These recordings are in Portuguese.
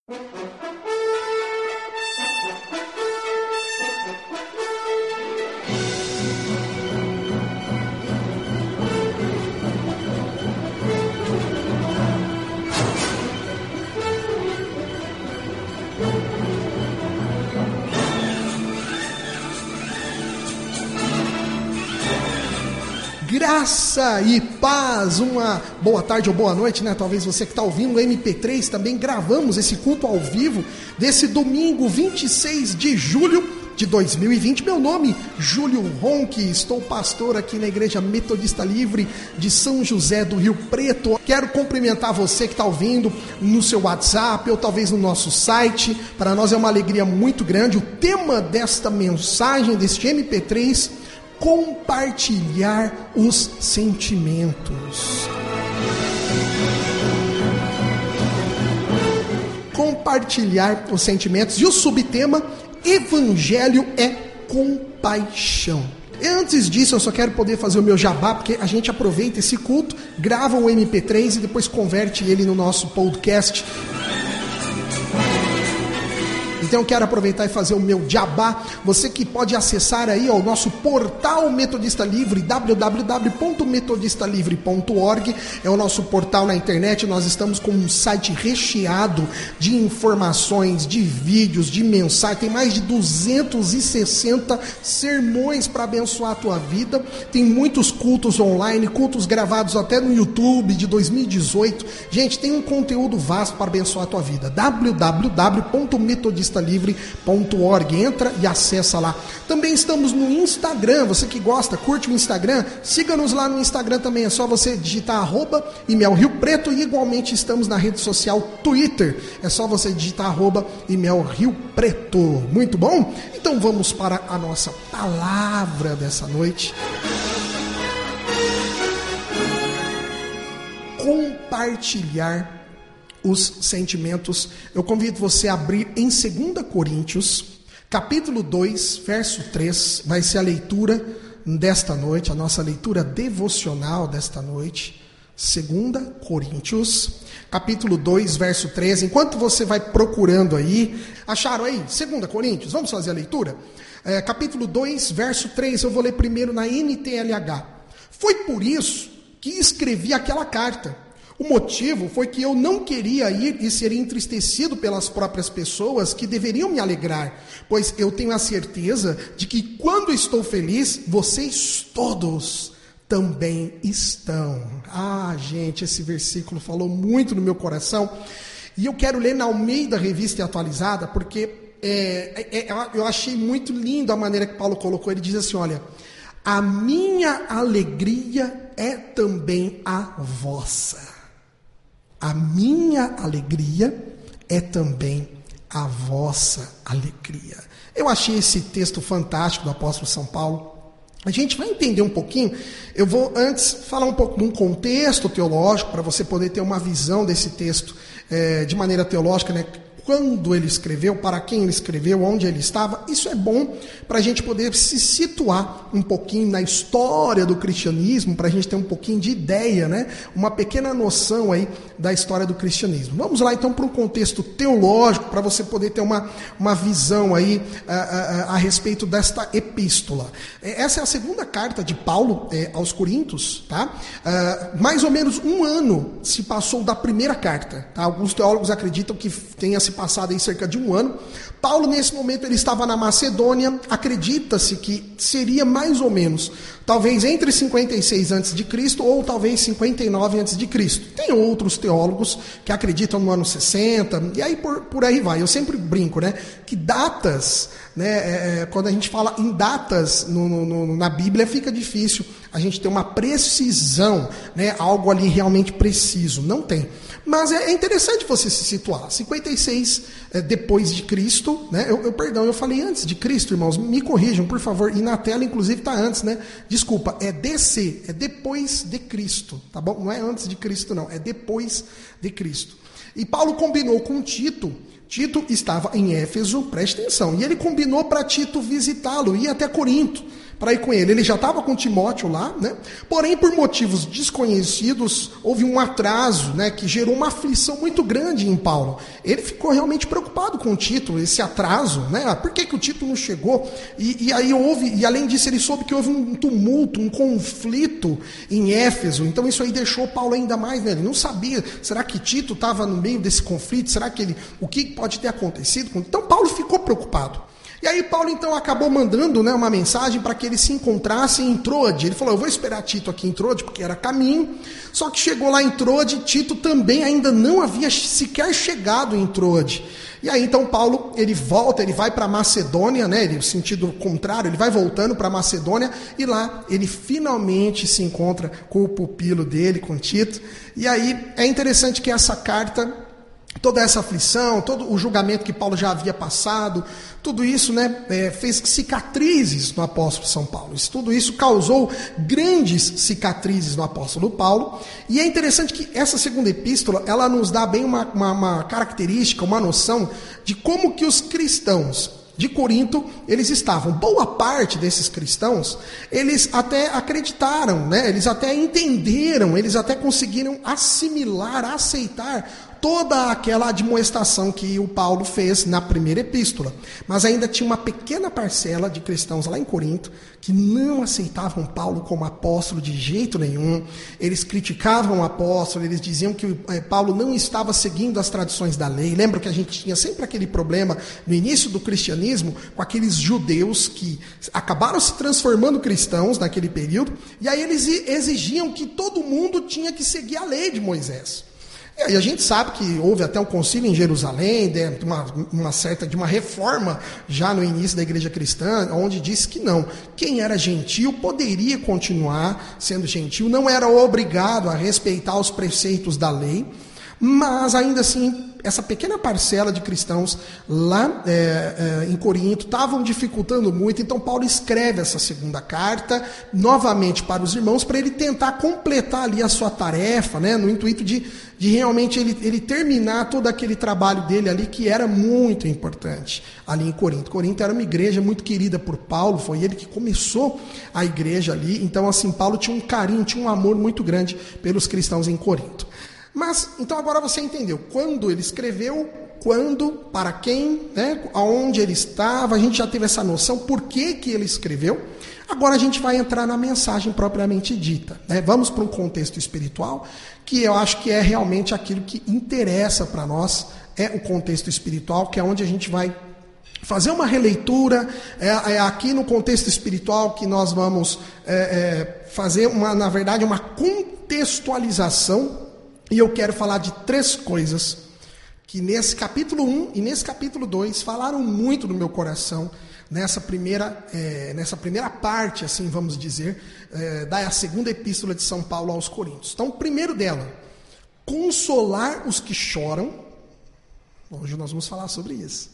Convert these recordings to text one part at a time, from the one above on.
Graça e paz, uma boa tarde ou boa noite, né? Talvez você que está ouvindo o MP3, também gravamos esse culto ao vivo desse domingo 26 de julho de 2020. Meu nome, Júlio Ronque, estou pastor aqui na Igreja Metodista Livre de São José do Rio Preto. Quero cumprimentar você que está ouvindo no seu WhatsApp ou talvez no nosso site. Para nós é uma alegria muito grande. O tema desta mensagem, deste MP3, compartilhar os sentimentos. Compartilhar os sentimentos. E o subtema, Evangelho é compaixão. E antes disso, eu só quero poder fazer o meu jabá, porque a gente aproveita esse culto, grava o MP3 e depois converte ele no nosso podcast. Então eu quero aproveitar e fazer o meu jabá. Você que pode acessar aí o nosso portal Metodista Livre, www.metodistalivre.org, é o nosso portal na internet. Nós estamos com um site recheado de informações, de vídeos, de mensagens. Tem mais de 260 sermões para abençoar a tua vida. Tem muitos cultos online, cultos gravados até no YouTube de 2018. Gente, tem um conteúdo vasto para abençoar a tua vida. www.metodistalivre.org. Entra e acessa lá. Também estamos no Instagram. Você que gosta, curte o Instagram, siga-nos lá no Instagram também. É só você digitar @ImelRioPreto, e igualmente estamos na rede social Twitter. É só você digitar @ImelRioPreto. Muito bom? Então vamos para a nossa palavra dessa noite. Compartilhar os sentimentos. Eu convido você a abrir em 2 Coríntios, capítulo 2, verso 3, vai ser a leitura desta noite, a nossa leitura devocional desta noite. 2 Coríntios, capítulo 2, verso 3. Enquanto você vai procurando aí, acharam aí? 2 Coríntios, vamos fazer a leitura? Capítulo 2, verso 3, eu vou ler primeiro na NTLH. Foi por isso que escrevi aquela carta. O motivo foi que eu não queria ir e ser entristecido pelas próprias pessoas que deveriam me alegrar, pois eu tenho a certeza de que quando estou feliz, vocês todos também estão. Gente, esse versículo falou muito no meu coração, e eu quero ler na Almeida Revista e Atualizada, porque eu achei muito lindo a maneira que Paulo colocou. Ele diz assim, olha, a minha alegria é também a vossa. A minha alegria é também a vossa alegria. Eu achei esse texto fantástico do apóstolo São Paulo. A gente vai entender um pouquinho. Eu vou antes falar um pouco de um contexto teológico, para você poder ter uma visão desse texto de maneira teológica, né? Quando ele escreveu, para quem ele escreveu, onde ele estava. Isso é bom para a gente poder se situar um pouquinho na história do cristianismo, para a gente ter um pouquinho de ideia, né? Uma pequena noção aí da história do cristianismo. Vamos lá então para um contexto teológico, para você poder ter uma visão aí a respeito desta epístola. Essa é a segunda carta de Paulo aos Coríntios, tá? Mais ou menos um ano se passou da primeira carta, tá? Alguns teólogos acreditam que tenha se passado aí cerca de um ano. Paulo, nesse momento, ele estava na Macedônia. Acredita-se que seria mais ou menos, talvez entre 56 a.C. ou talvez 59 a.C. Tem outros teólogos que acreditam no ano 60, e aí por aí vai. Eu sempre brinco, né, que datas, né, quando a gente fala em datas na Bíblia, fica difícil a gente ter uma precisão, né, algo ali realmente preciso. Não tem. Mas é interessante você se situar. 56 depois de Cristo, né? Eu falei antes de Cristo, irmãos, me corrijam, por favor. E na tela, inclusive, está antes, né? Desculpa, é DC, é depois de Cristo, tá bom? Não é antes de Cristo, não, é depois de Cristo. E Paulo combinou com Tito. Tito estava em Éfeso, preste atenção, e ele combinou para Tito visitá-lo, ir até Corinto, para ir com ele. Ele já estava com Timóteo lá, né? Porém, por motivos desconhecidos, houve um atraso, né, que gerou uma aflição muito grande em Paulo. Ele ficou realmente preocupado com o Tito, esse atraso, né? Por que o Tito não chegou? E aí além disso, ele soube que houve um tumulto, um conflito em Éfeso. Então isso aí deixou Paulo ainda mais, né? Ele não sabia, será que Tito estava no meio desse conflito? Será que o que pode ter acontecido? Então Paulo ficou preocupado. E aí Paulo então acabou mandando, né, uma mensagem para que eles se encontrassem em Troade. Ele falou, eu vou esperar Tito aqui em Troade, porque era caminho. Só que chegou lá em Troade, Tito também ainda não havia sequer chegado em Troade. E aí então Paulo, ele volta, ele vai para Macedônia, né, no sentido contrário, ele vai voltando para Macedônia, e lá ele finalmente se encontra com o pupilo dele, com Tito. E aí é interessante que essa carta, toda essa aflição, todo o julgamento que Paulo já havia passado, tudo isso, né, fez cicatrizes no apóstolo São Paulo. Tudo isso causou grandes cicatrizes no apóstolo Paulo. E é interessante que essa segunda epístola, ela nos dá bem uma característica, uma noção de como que os cristãos de Corinto, eles estavam. Boa parte desses cristãos, eles até acreditaram, né? Eles até entenderam, eles até conseguiram assimilar, aceitar toda aquela admoestação que o Paulo fez na primeira epístola. Mas ainda tinha uma pequena parcela de cristãos lá em Corinto que não aceitavam Paulo como apóstolo de jeito nenhum. Eles criticavam o apóstolo, eles diziam que Paulo não estava seguindo as tradições da lei. Lembra que a gente tinha sempre aquele problema no início do cristianismo com aqueles judeus que acabaram se transformando cristãos naquele período, e aí eles exigiam que todo mundo tinha que seguir a lei de Moisés. E a gente sabe que houve até um concílio em Jerusalém, uma reforma já no início da igreja cristã, onde disse que não. Quem era gentil poderia continuar sendo gentil, não era obrigado a respeitar os preceitos da lei, mas ainda assim, essa pequena parcela de cristãos lá em Corinto estavam dificultando muito. Então Paulo escreve essa segunda carta novamente para os irmãos, para ele tentar completar ali a sua tarefa, né, no intuito de realmente ele terminar todo aquele trabalho dele ali, que era muito importante ali em Corinto. Corinto era uma igreja muito querida por Paulo, foi ele que começou a igreja ali. Então assim, Paulo tinha um carinho, tinha um amor muito grande pelos cristãos em Corinto. Mas, então agora você entendeu quando ele escreveu, quando, para quem, né, aonde ele estava, a gente já teve essa noção, por que ele escreveu. Agora a gente vai entrar na mensagem propriamente dita, né? Vamos para um contexto espiritual, que eu acho que é realmente aquilo que interessa para nós, é o contexto espiritual, que é onde a gente vai fazer uma releitura, é aqui no contexto espiritual que nós vamos fazer, na verdade, uma contextualização. E eu quero falar de 3 coisas que nesse capítulo 1 e nesse capítulo 2 falaram muito no meu coração, nessa primeira parte, assim vamos dizer, da segunda epístola de São Paulo aos Coríntios. Então, o primeiro dela, consolar os que choram. Hoje nós vamos falar sobre isso.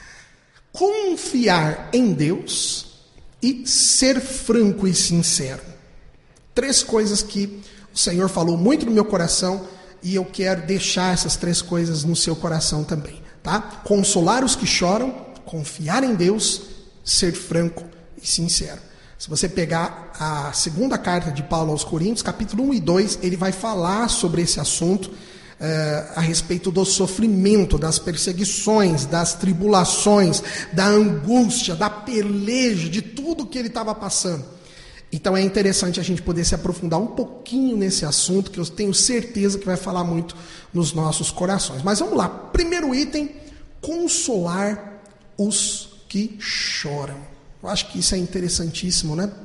Confiar em Deus e ser franco e sincero. 3 coisas que o Senhor falou muito no meu coração, e eu quero deixar essas 3 coisas no seu coração também, tá? Consolar os que choram, confiar em Deus, ser franco e sincero. Se você pegar a segunda carta de Paulo aos Coríntios, capítulo 1 e 2, ele vai falar sobre esse assunto, a respeito do sofrimento, das perseguições, das tribulações, da angústia, da peleja, de tudo que ele estava passando. Então é interessante a gente poder se aprofundar um pouquinho nesse assunto, que eu tenho certeza que vai falar muito nos nossos corações. Mas vamos lá, primeiro item, consolar os que choram. Eu acho que isso é interessantíssimo, né?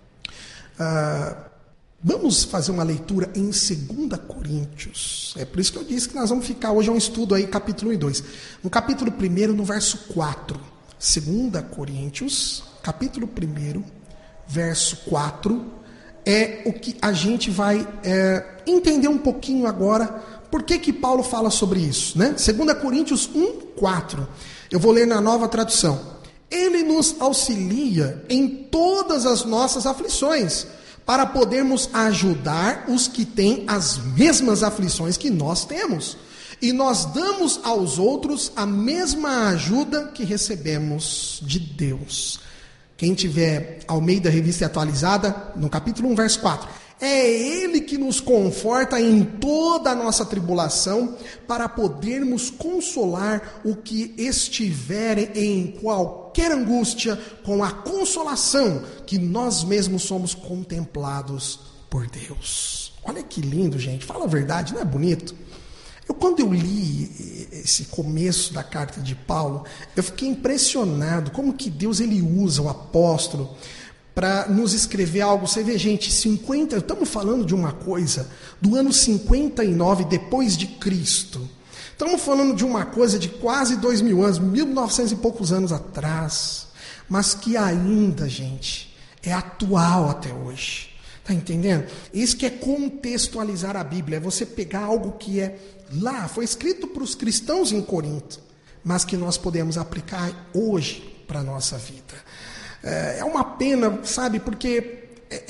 Vamos fazer uma leitura em 2 Coríntios. É por isso que eu disse que nós vamos ficar, hoje é um estudo aí, capítulo 1 e 2. No capítulo 1, no verso 4. 2 Coríntios, capítulo 1, verso 4, é o que a gente vai entender um pouquinho agora, por que Paulo fala sobre isso, né? 2 Coríntios 1, 4, eu vou ler na Nova Tradução. Ele nos auxilia em todas as nossas aflições, para podermos ajudar os que têm as mesmas aflições que nós temos. E nós damos aos outros a mesma ajuda que recebemos de Deus. Quem tiver Almeida Revista Atualizada, no capítulo 1, verso 4. É Ele que nos conforta em toda a nossa tribulação, para podermos consolar o que estiverem em qualquer angústia, com a consolação que nós mesmos somos contemplados por Deus. Olha que lindo, gente. Fala a verdade, não é bonito? Quando eu li esse começo da carta de Paulo, eu fiquei impressionado como que Deus ele usa o apóstolo para nos escrever algo. Você vê, gente, estamos falando de uma coisa do ano 59 depois de Cristo. Estamos falando de uma coisa de quase 2000 anos, 1900 e poucos anos atrás, mas que ainda, gente, é atual até hoje. Está entendendo? Isso que é contextualizar a Bíblia, é você pegar algo que é lá, foi escrito para os cristãos em Corinto, mas que nós podemos aplicar hoje para a nossa vida. É uma pena, sabe, porque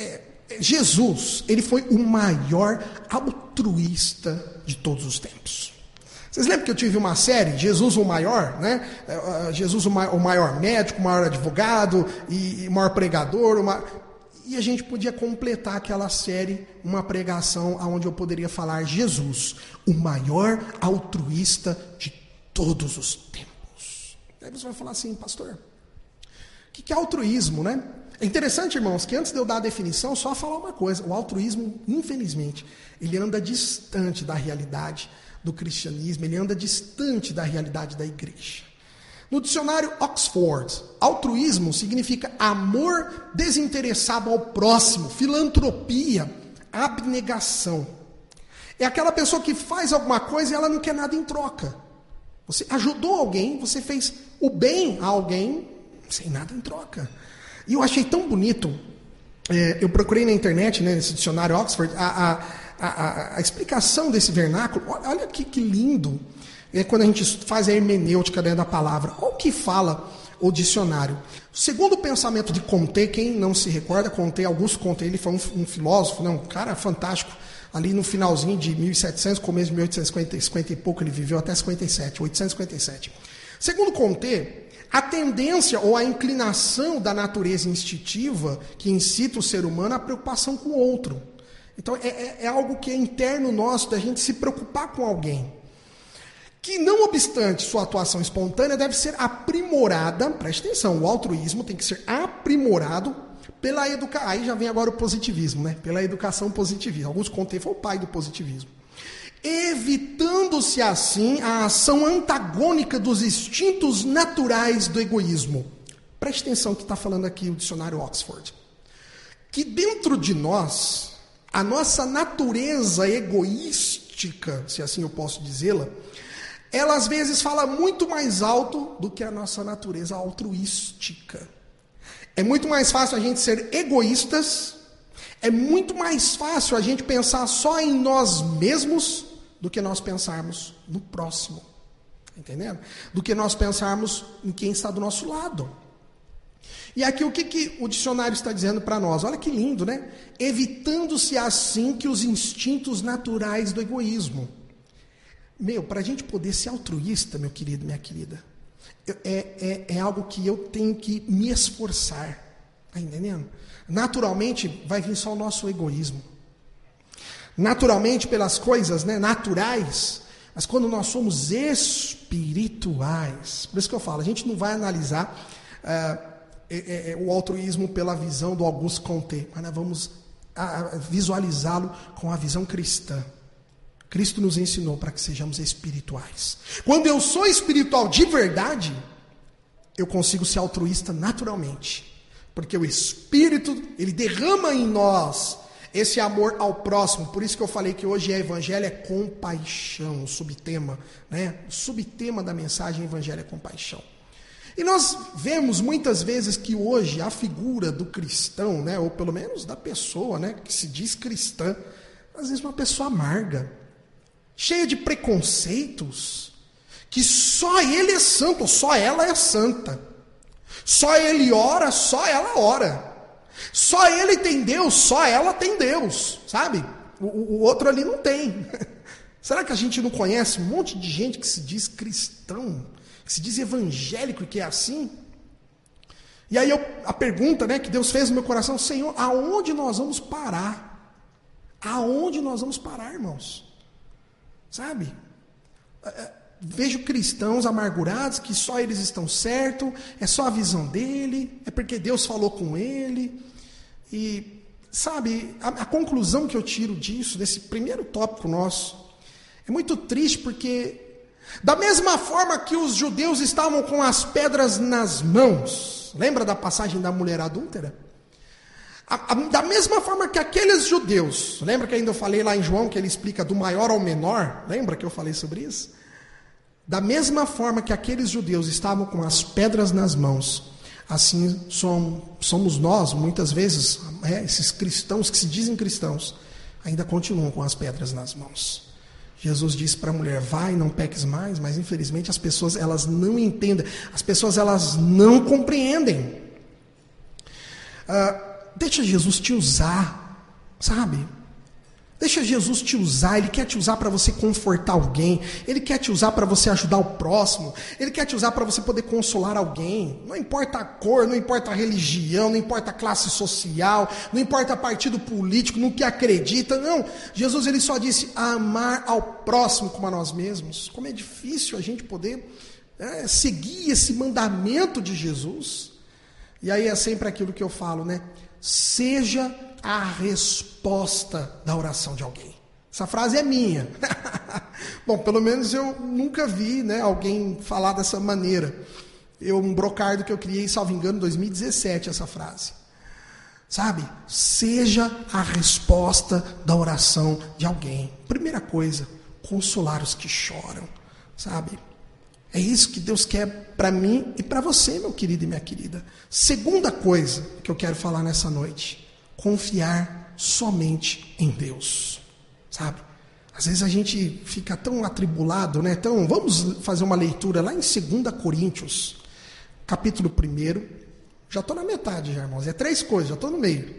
Jesus, ele foi o maior altruísta de todos os tempos. Vocês lembram que eu tive uma série, Jesus o Maior, né? Jesus o maior médico, o maior advogado, e o maior pregador, E a gente podia completar aquela série, uma pregação onde eu poderia falar Jesus, o maior altruísta de todos os tempos. Aí você vai falar assim, pastor, o que é altruísmo, né? É interessante, irmãos, que antes de eu dar a definição, só falar uma coisa. O altruísmo, infelizmente, ele anda distante da realidade do cristianismo, ele anda distante da realidade da igreja. No dicionário Oxford, altruísmo significa amor desinteressado ao próximo, filantropia, abnegação. É aquela pessoa que faz alguma coisa e ela não quer nada em troca. Você ajudou alguém, você fez o bem a alguém sem nada em troca. E eu achei tão bonito, eu procurei na internet, né, nesse dicionário Oxford, a explicação desse vernáculo. Olha que lindo. Quando a gente faz a hermenêutica dentro da palavra, olha o que fala o dicionário. Segundo o pensamento de Comte, quem não se recorda, Augusto Comte, ele foi um filósofo, um cara fantástico, ali no finalzinho de 1700, começo de 1850 e pouco, ele viveu até 857. Segundo Comte, a tendência ou a inclinação da natureza instintiva que incita o ser humano à preocupação com o outro. Então é algo que é interno nosso, da gente se preocupar com alguém. Que não obstante sua atuação espontânea, deve ser aprimorada, preste atenção, o altruísmo tem que ser aprimorado pela educação. Aí já vem agora o positivismo, né? Pela educação positivista. Augusto Comte foi o pai do positivismo. Evitando-se assim a ação antagônica dos instintos naturais do egoísmo. Preste atenção que está falando aqui o dicionário Oxford. Que dentro de nós, a nossa natureza egoística, se assim eu posso dizê-la, ela às vezes fala muito mais alto do que a nossa natureza altruística. É muito mais fácil a gente ser egoístas, é muito mais fácil a gente pensar só em nós mesmos do que nós pensarmos no próximo. Entendendo? Do que nós pensarmos em quem está do nosso lado. E aqui o que o dicionário está dizendo para nós? Olha que lindo, né? Evitando-se assim que os instintos naturais do egoísmo. Para a gente poder ser altruísta, meu querido, minha querida, é algo que eu tenho que me esforçar. Está entendendo? Naturalmente vai vir só o nosso egoísmo. Naturalmente pelas coisas, né, naturais, mas quando nós somos espirituais, por isso que eu falo, a gente não vai analisar o altruísmo pela visão do Augusto Comte, mas nós vamos visualizá-lo com a visão cristã. Cristo nos ensinou para que sejamos espirituais. Quando eu sou espiritual de verdade, eu consigo ser altruísta naturalmente. Porque o Espírito, ele derrama em nós esse amor ao próximo. Por isso que eu falei que hoje evangelho é compaixão, o subtema, né? O subtema da mensagem evangelho é compaixão. E nós vemos muitas vezes que hoje a figura do cristão, né, ou pelo menos da pessoa, né, que se diz cristã, às vezes uma pessoa amarga, cheia de preconceitos, que só ele é santo, só ela é santa. Só ele ora, só ela ora. Só ele tem Deus, só ela tem Deus, sabe? O outro ali não tem. Será que a gente não conhece um monte de gente que se diz cristão, que se diz evangélico e que é assim? E aí a pergunta, né, que Deus fez no meu coração: Senhor, aonde nós vamos parar? Aonde nós vamos parar, irmãos? Sabe? Vejo cristãos amargurados que só eles estão certos, é só a visão dele, é porque Deus falou com ele. E, sabe, a conclusão que eu tiro disso, desse primeiro tópico nosso, é muito triste, porque da mesma forma que os judeus estavam com as pedras nas mãos, lembra da passagem da mulher adúltera? Da mesma forma que aqueles judeus, lembra que ainda eu falei lá em João, que ele explica do maior ao menor, lembra que eu falei sobre isso? Da mesma forma que aqueles judeus estavam com as pedras nas mãos, assim somos nós, muitas vezes, esses cristãos que se dizem cristãos, ainda continuam com as pedras nas mãos. Jesus disse para a mulher: vai, não peques mais, mas infelizmente as pessoas, elas não entendem, as pessoas, elas não compreendem. Deixa Jesus te usar, sabe? Deixa Jesus te usar. Ele quer te usar para você confortar alguém, Ele quer te usar para você ajudar o próximo, Ele quer te usar para você poder consolar alguém. Não importa a cor, não importa a religião, não importa a classe social, não importa partido político, no que acredita, não. Jesus, Ele só disse amar ao próximo como a nós mesmos. Como é difícil a gente poder seguir esse mandamento de Jesus. E aí é sempre aquilo que eu falo, né? Seja a resposta da oração de alguém. Essa frase é minha. Bom, pelo menos eu nunca vi, né, alguém falar dessa maneira. Um brocardo que eu criei, salvo engano, em 2017, essa frase. Sabe? Seja a resposta da oração de alguém. Primeira coisa, consolar os que choram. Sabe? É isso que Deus quer para mim e para você, meu querido e minha querida. Segunda coisa que eu quero falar nessa noite: confiar somente em Deus, sabe? Às vezes a gente fica tão atribulado, né? Então, vamos fazer uma leitura lá em 2 Coríntios, capítulo 1. Já estou na metade, já, irmãos. É 3 coisas, já estou no meio.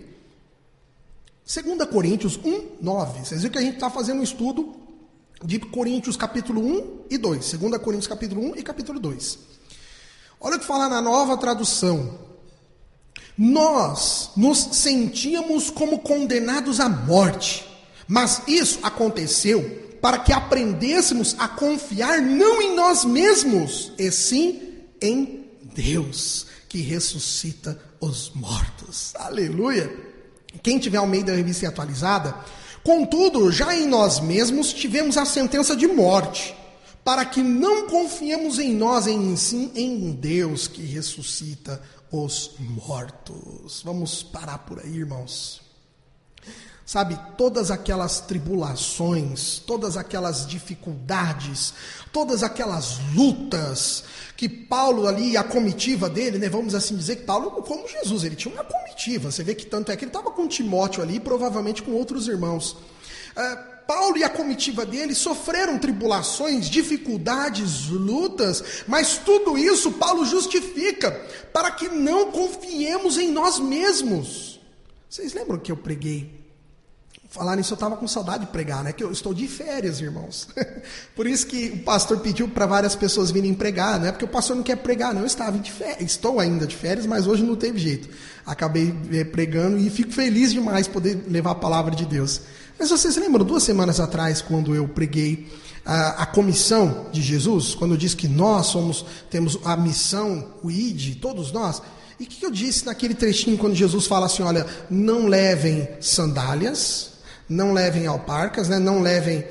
2 Coríntios 1, 9. Vocês viram que a gente está fazendo um estudo de Coríntios capítulo 1 e 2. 2 Coríntios capítulo 1 e capítulo 2. Olha o que fala na Nova Tradução. Nós nos sentíamos como condenados à morte, mas isso aconteceu para que aprendêssemos a confiar não em nós mesmos, e sim em Deus, que ressuscita os mortos. Aleluia! Quem tiver ao meio da revista atualizada: contudo, já em nós mesmos tivemos a sentença de morte, para que não confiemos em nós, em sim em Deus, que ressuscita os mortos. Vamos parar por aí, irmãos. Sabe, todas aquelas tribulações, todas aquelas dificuldades, todas aquelas lutas que Paulo ali, a comitiva dele, né, vamos assim dizer que Paulo, como Jesus, ele tinha uma comitiva. Você vê que tanto é que ele estava com Timóteo ali, provavelmente com outros irmãos. Paulo e a comitiva dele sofreram tribulações, dificuldades, lutas, mas tudo isso Paulo justifica para que não confiemos em nós mesmos. Vocês lembram que eu preguei? Falar nisso, eu estava com saudade de pregar, né? Que eu estou de férias, irmãos. Por isso que o pastor pediu para várias pessoas virem pregar, não é porque o pastor não quer pregar, não. Eu estava de férias, estou ainda de férias, mas hoje não teve jeito. Acabei pregando e fico feliz demais poder levar a palavra de Deus. Mas vocês lembram, 2 semanas atrás, quando eu preguei a comissão de Jesus, quando eu disse que nós temos a missão, o ID, todos nós? E o que eu disse naquele trechinho quando Jesus fala assim: olha, não levem sandálias, não levem alparcas, né? Não levem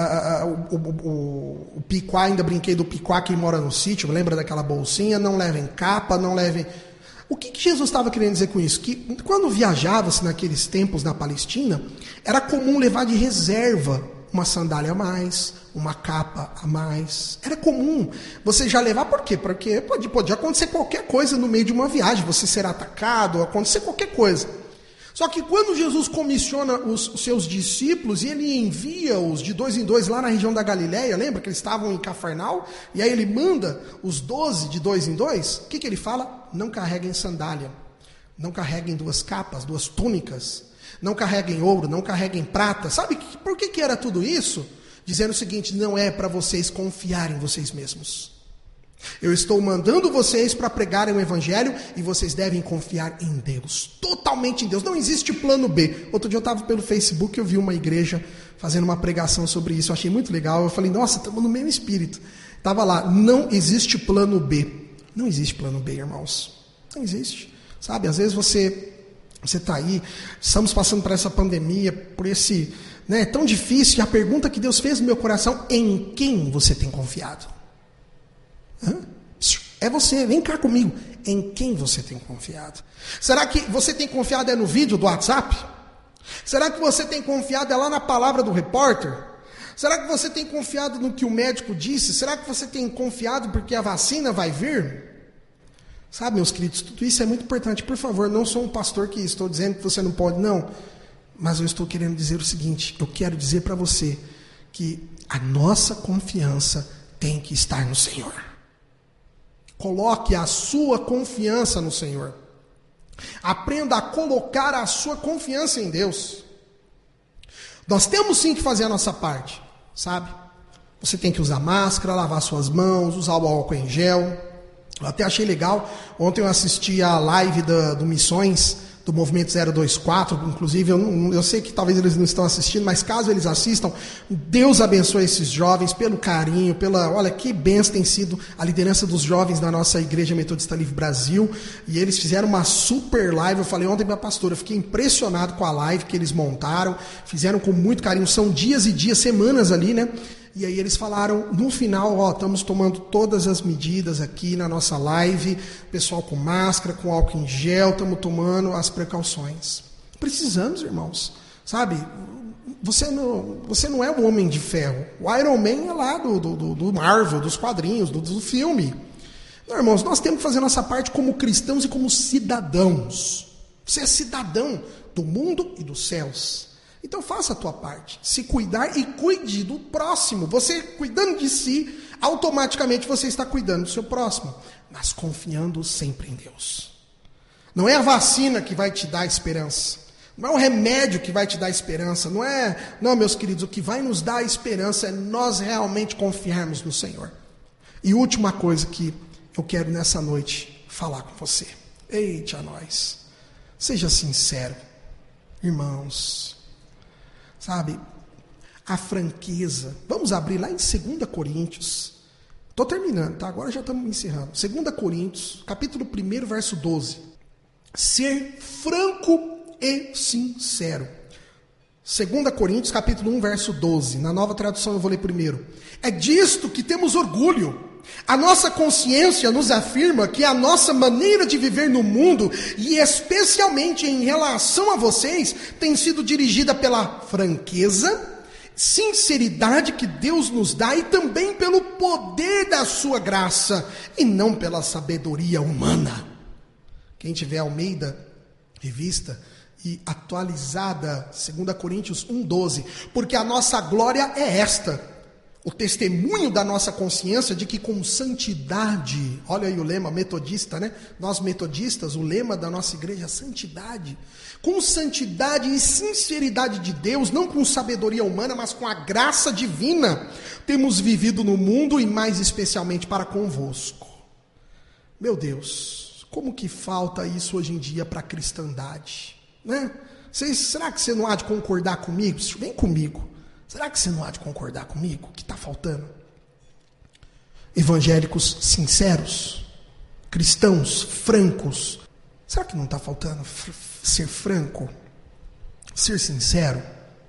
o piquá, ainda brinquei do piquá que mora no sítio, lembra daquela bolsinha? Não levem capa, não levem... O que Jesus estava querendo dizer com isso? Que quando viajava-se naqueles tempos na Palestina, era comum levar de reserva uma sandália a mais, uma capa a mais. Era comum você já levar, por quê? Porque pode acontecer qualquer coisa no meio de uma viagem, você ser atacado, acontecer qualquer coisa. Só que quando Jesus comissiona os seus discípulos e ele envia-os de 2 em 2 lá na região da Galileia, lembra que eles estavam em Cafarnaum? E aí ele manda os 12 de 2 em 2, o que ele fala? Não carreguem sandália, não carreguem 2 capas, 2 túnicas, não carreguem ouro, não carreguem prata. Sabe por que era tudo isso? Dizendo o seguinte: não é para vocês confiarem em vocês mesmos. Eu estou mandando vocês para pregarem o evangelho e vocês devem confiar em Deus, totalmente em Deus. Não existe plano B. Outro dia eu estava pelo Facebook e eu vi uma igreja fazendo uma pregação sobre isso. Eu achei muito legal. Eu falei, nossa, estamos no mesmo espírito. Estava lá, não existe plano B. Não existe plano B, irmãos. Não existe. Sabe, às vezes você está aí, estamos passando por essa pandemia, por esse, né, tão difícil. E a pergunta que Deus fez no meu coração, em quem você tem confiado? É você, vem cá comigo. Em quem você tem confiado? Será que você tem confiado no vídeo do WhatsApp? Será que você tem confiado lá na palavra do repórter? Será que você tem confiado no que o médico disse? Será que você tem confiado porque a vacina vai vir? Sabe, meus queridos, tudo isso é muito importante. Por favor, não sou um pastor que estou dizendo que você não pode, não. Mas eu estou querendo dizer o seguinte, eu quero dizer para você que a nossa confiança tem que estar no Senhor. Coloque a sua confiança no Senhor. Aprenda a colocar a sua confiança em Deus. Nós temos sim que fazer a nossa parte, sabe? Você tem que usar máscara, lavar suas mãos, usar o álcool em gel. Eu até achei legal, ontem eu assisti a live do Missões, do Movimento 024, inclusive eu sei que talvez eles não estão assistindo, mas caso eles assistam, Deus abençoe esses jovens pelo carinho, olha que bênção tem sido a liderança dos jovens da nossa Igreja Metodista Livre Brasil, e eles fizeram uma super live. Eu falei ontem para a pastora, eu fiquei impressionado com a live que eles montaram, fizeram com muito carinho, são dias e dias, semanas ali, né? E aí eles falaram, no final, estamos tomando todas as medidas aqui na nossa live, pessoal com máscara, com álcool em gel, estamos tomando as precauções. Precisamos, irmãos, sabe? Você não é um homem de ferro. O Iron Man é lá do Marvel, dos quadrinhos, do filme. Não, irmãos, nós temos que fazer nossa parte como cristãos e como cidadãos. Você é cidadão do mundo e dos céus. Então faça a tua parte, se cuidar e cuide do próximo. Você cuidando de si, automaticamente você está cuidando do seu próximo, mas confiando sempre em Deus. Não é a vacina que vai te dar esperança, não é o remédio que vai te dar esperança, não, meus queridos, o que vai nos dar esperança é nós realmente confiarmos no Senhor. E última coisa que eu quero nessa noite falar com você. Eita, nós, seja sincero, irmãos. Sabe, a franqueza. Vamos abrir lá em 2 Coríntios. Estou terminando, tá? Agora já estamos encerrando. 2 Coríntios, capítulo 1, verso 12. Ser franco e sincero. 2 Coríntios, capítulo 1, verso 12. Na Nova Tradução eu vou ler primeiro. É disto que temos orgulho. A nossa consciência nos afirma que a nossa maneira de viver no mundo, e especialmente em relação a vocês, tem sido dirigida pela franqueza, sinceridade que Deus nos dá e também pelo poder da sua graça, e não pela sabedoria humana. Quem tiver Almeida, revista e atualizada, 2 Coríntios 1,12, porque a nossa glória é esta, o testemunho da nossa consciência de que com santidade, olha aí o lema metodista, né? Nós metodistas, o lema da nossa igreja é santidade. Com santidade e sinceridade de Deus, não com sabedoria humana, mas com a graça divina, temos vivido no mundo e mais especialmente para convosco. Meu Deus, como que falta isso hoje em dia para a cristandade, né? Será que você não há de concordar comigo? Vem comigo. Será que você não há de concordar comigo? O que está faltando? Evangélicos sinceros, cristãos francos. Será que não está faltando ser franco? Ser sincero?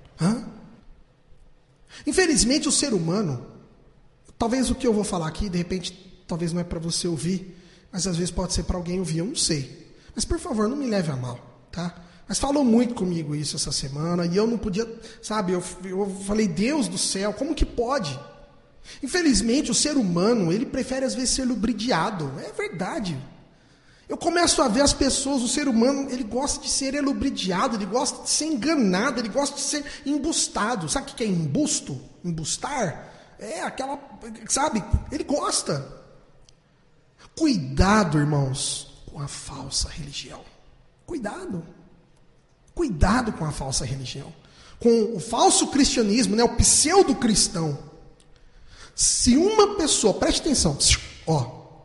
Infelizmente o ser humano, talvez o que eu vou falar aqui, de repente, talvez não é para você ouvir, mas às vezes pode ser para alguém ouvir, eu não sei. Mas por favor, não me leve a mal, tá? Mas falou muito comigo isso essa semana, e eu não podia, sabe, eu falei, Deus do céu, como que pode? Infelizmente, o ser humano, ele prefere às vezes ser lubridiado, é verdade. Eu começo a ver as pessoas, o ser humano, ele gosta de ser elubridiado, ele gosta de ser enganado, ele gosta de ser embustado. Sabe o que é embusto? Embustar? É aquela, sabe, ele gosta. Cuidado, irmãos, com a falsa religião. Cuidado. Cuidado com a falsa religião, com o falso cristianismo, né, o pseudo-cristão. Se uma pessoa, preste atenção,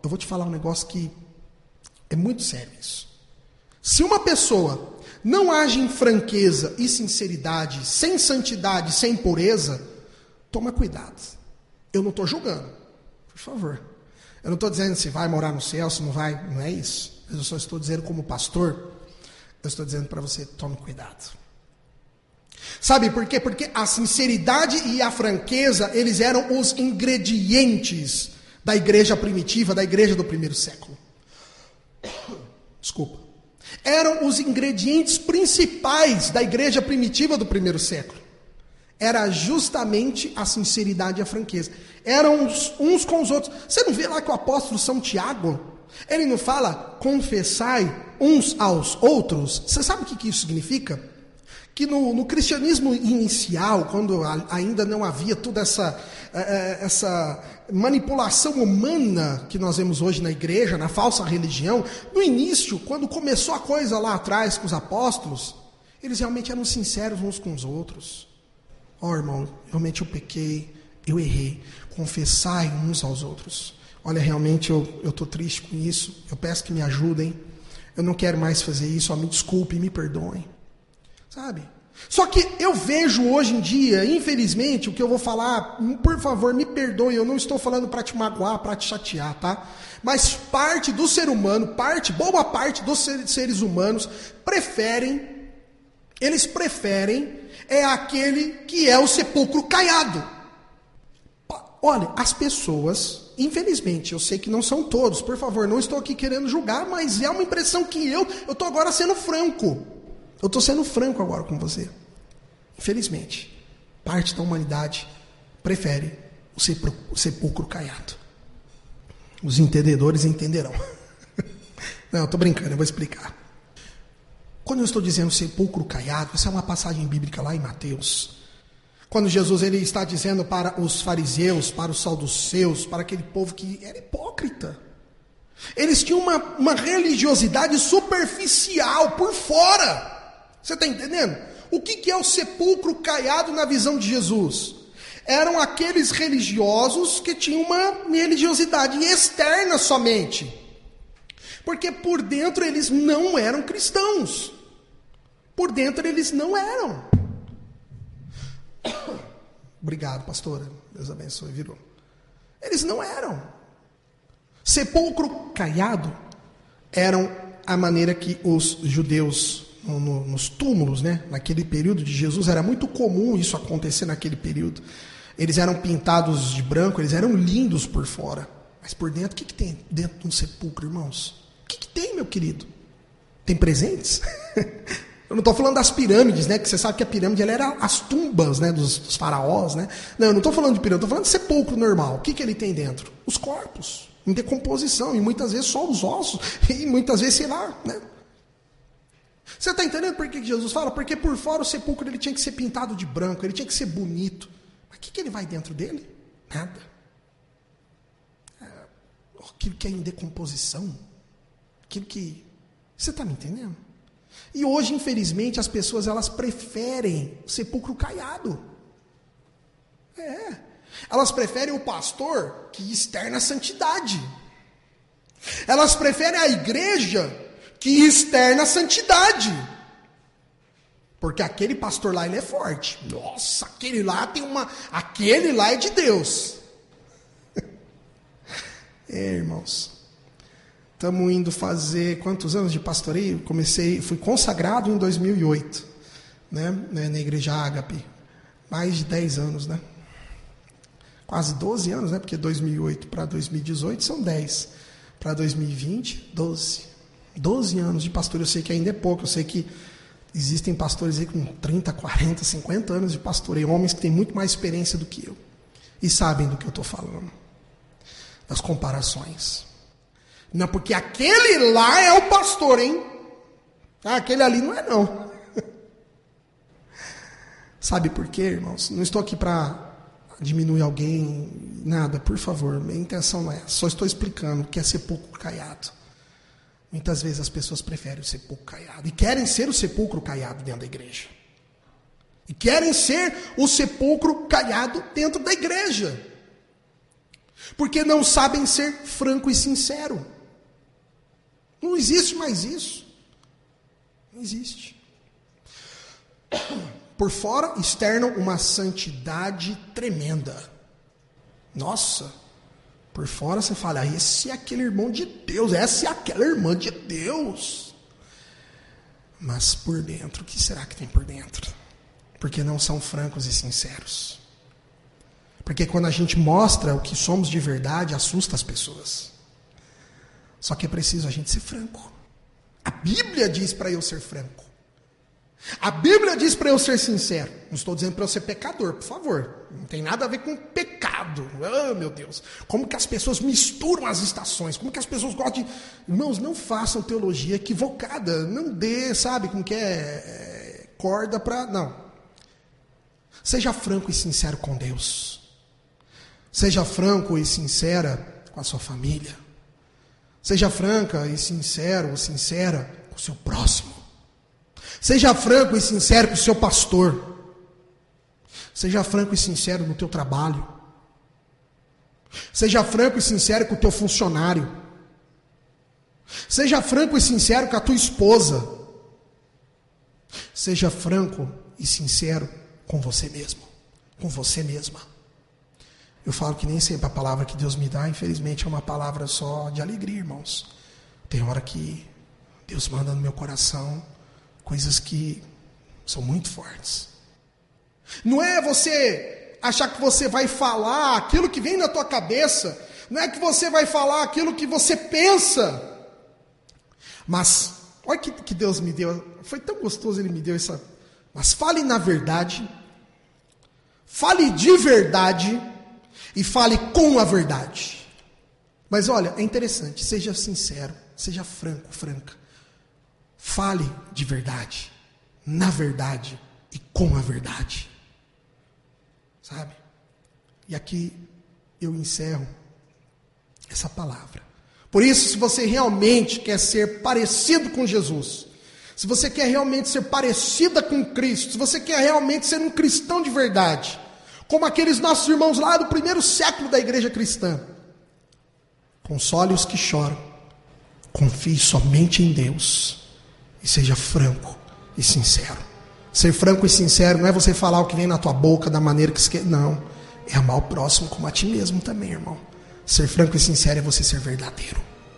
eu vou te falar um negócio que é muito sério isso. Se uma pessoa não age em franqueza e sinceridade, sem santidade, sem pureza, toma cuidado. Eu não estou julgando, por favor. Eu não estou dizendo se vai morar no céu, se não vai, não é isso. Eu só estou dizendo como pastor, eu estou dizendo para você, tome cuidado. Sabe por quê? Porque a sinceridade e a franqueza, eles eram os ingredientes da igreja primitiva, da igreja do primeiro século. Desculpa. Eram os ingredientes principais da igreja primitiva do primeiro século. Era justamente a sinceridade e a franqueza. Eram uns com os outros. Você não vê lá que o apóstolo São Tiago, ele não fala confessai uns aos outros? Você sabe o que isso significa? Que no cristianismo inicial, quando ainda não havia toda essa manipulação humana que nós vemos hoje na igreja, na falsa religião, no início, quando começou a coisa lá atrás com os apóstolos, eles realmente eram sinceros uns com os outros. Irmão, realmente eu pequei, eu errei, confessai uns aos outros. Olha, realmente eu estou triste com isso, eu peço que me ajudem, eu não quero mais fazer isso, me desculpem, me perdoem. Sabe? Só que eu vejo hoje em dia, infelizmente, o que eu vou falar, por favor, me perdoe, eu não estou falando para te magoar, para te chatear, tá? Mas parte do ser humano, boa parte dos seres humanos eles preferem aquele que é o sepulcro caiado. Olha, as pessoas, infelizmente, eu sei que não são todos, por favor, não estou aqui querendo julgar, mas é uma impressão que eu estou agora sendo franco. Eu estou sendo franco agora com você. Infelizmente, parte da humanidade prefere o sepulcro caiado. Os entendedores entenderão. Não, eu estou brincando, eu vou explicar. Quando eu estou dizendo sepulcro caiado, essa é uma passagem bíblica lá em Mateus. Quando Jesus ele está dizendo para os fariseus, para os saduceus, para aquele povo que era hipócrita. Eles tinham uma religiosidade superficial por fora. Você está entendendo? O que é o sepulcro caiado na visão de Jesus? Eram aqueles religiosos que tinham uma religiosidade externa somente. Porque por dentro eles não eram cristãos. Por dentro eles não eram. Obrigado, pastora. Deus abençoe, virou. Eles não eram. Sepulcro caiado eram a maneira que os judeus nos túmulos, né? Naquele período de Jesus, era muito comum isso acontecer naquele período. Eles eram pintados de branco, eles eram lindos por fora. Mas por dentro, o que tem dentro de um sepulcro, irmãos? O que tem, meu querido? Tem presentes? Eu não estou falando das pirâmides, né? Que você sabe que a pirâmide ela era as tumbas, né? Dos faraós, né? Não, eu não estou falando de pirâmide, estou falando de sepulcro normal. O que ele tem dentro? Os corpos, em decomposição, e muitas vezes só os ossos, e muitas vezes, sei lá, né? Você está entendendo por que Jesus fala? Porque por fora o sepulcro ele tinha que ser pintado de branco, ele tinha que ser bonito. Mas o que ele vai dentro dele? Nada. Aquilo que é em decomposição. Aquilo que... Você está me entendendo? E hoje, infelizmente, as pessoas elas preferem o sepulcro caiado. Elas preferem o pastor que externa a santidade. Elas preferem a igreja que externa a santidade. Porque aquele pastor lá, ele é forte. Nossa, aquele lá é de Deus. Irmãos, estamos indo fazer quantos anos de pastoreio? Fui consagrado em 2008, né? Na igreja Ágape. Mais de 10 anos, né? Quase 12 anos, né? Porque 2008 para 2018 são 10. Para 2020, 12. 12 anos de pastor, eu sei que ainda é pouco, eu sei que existem pastores aí com 30, 40, 50 anos de pastoreio, homens que têm muito mais experiência do que eu, e sabem do que eu estou falando, das comparações. Não, porque aquele lá é o pastor, hein? Aquele ali não é não. Sabe por quê, irmãos? Não estou aqui para diminuir alguém, nada, por favor, minha intenção não é, só estou explicando o que é sepulcro caiado. Muitas vezes as pessoas preferem o sepulcro caiado. E querem ser o sepulcro caiado dentro da igreja. E querem ser o sepulcro caiado dentro da igreja. Porque não sabem ser franco e sincero. Não existe mais isso. Não existe. Por fora, externam uma santidade tremenda. Nossa, por fora você fala, esse é aquele irmão de Deus, essa é aquela irmã de Deus. Mas por dentro, o que será que tem por dentro? Porque não são francos e sinceros. Porque quando a gente mostra o que somos de verdade, assusta as pessoas. Só que é preciso a gente ser franco. A Bíblia diz para eu ser franco. A Bíblia diz para eu ser sincero. Não estou dizendo para eu ser pecador, por favor. Não tem nada a ver com pecado. Oh, meu Deus. Como que as pessoas misturam as estações? Como que as pessoas gostam de... Irmãos, não façam teologia equivocada. Não dê, sabe, como que é corda para... Não. Seja franco e sincero com Deus. Seja franco e sincera com a sua família. Seja franca e sincero ou sincera com o seu próximo. Seja franco e sincero com o seu pastor. Seja franco e sincero no teu trabalho. Seja franco e sincero com o teu funcionário. Seja franco e sincero com a tua esposa. Seja franco e sincero com você mesmo. Com você mesma. Eu falo que nem sempre a palavra que Deus me dá, infelizmente, é uma palavra só de alegria, irmãos. Tem hora que Deus manda no meu coração coisas que são muito fortes. Não é você achar que você vai falar aquilo que vem na tua cabeça. Não é que você vai falar aquilo que você pensa. Mas, olha que Deus me deu. Foi tão gostoso, Ele me deu essa... Mas fale na verdade. Fale de verdade. E fale com a verdade. Mas olha, é interessante. Seja sincero. Seja franco, franca. Fale de verdade. Na verdade. E com a verdade. Sabe? E aqui eu encerro essa palavra. Por isso, se você realmente quer ser parecido com Jesus, se você quer realmente ser parecida com Cristo, se você quer realmente ser um cristão de verdade, como aqueles nossos irmãos lá do primeiro século da igreja cristã, console os que choram, confie somente em Deus e seja franco e sincero. Ser franco e sincero não é você falar o que vem na tua boca da maneira que você quer. Não, é amar o próximo como a ti mesmo também, irmão. Ser franco e sincero é você ser verdadeiro.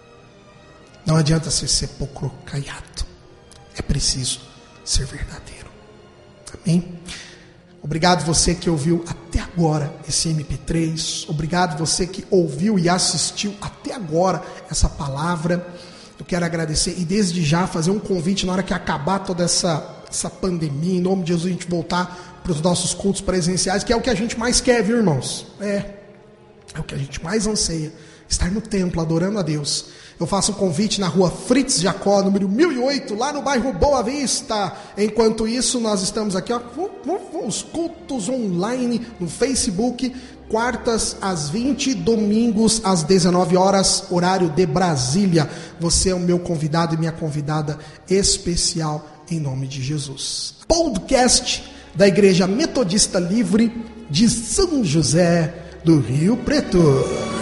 Não adianta ser sepulcro caiado. É preciso ser verdadeiro. Amém? Obrigado você que ouviu até agora esse MP3. Obrigado você que ouviu e assistiu até agora essa palavra. Eu quero agradecer e desde já fazer um convite na hora que acabar toda essa pandemia, em nome de Jesus, a gente voltar para os nossos cultos presenciais, que é o que a gente mais quer, viu, irmãos? É o que a gente mais anseia, estar no templo, adorando a Deus. Eu faço um convite na rua Fritz Jacó, número 1008, lá no bairro Boa Vista. Enquanto isso, nós estamos aqui, ó, os cultos online no Facebook, quartas às 20, domingos às 19 horas, horário de Brasília. Você é o meu convidado e minha convidada especial, em nome de Jesus. Podcast da Igreja Metodista Livre de São José do Rio Preto.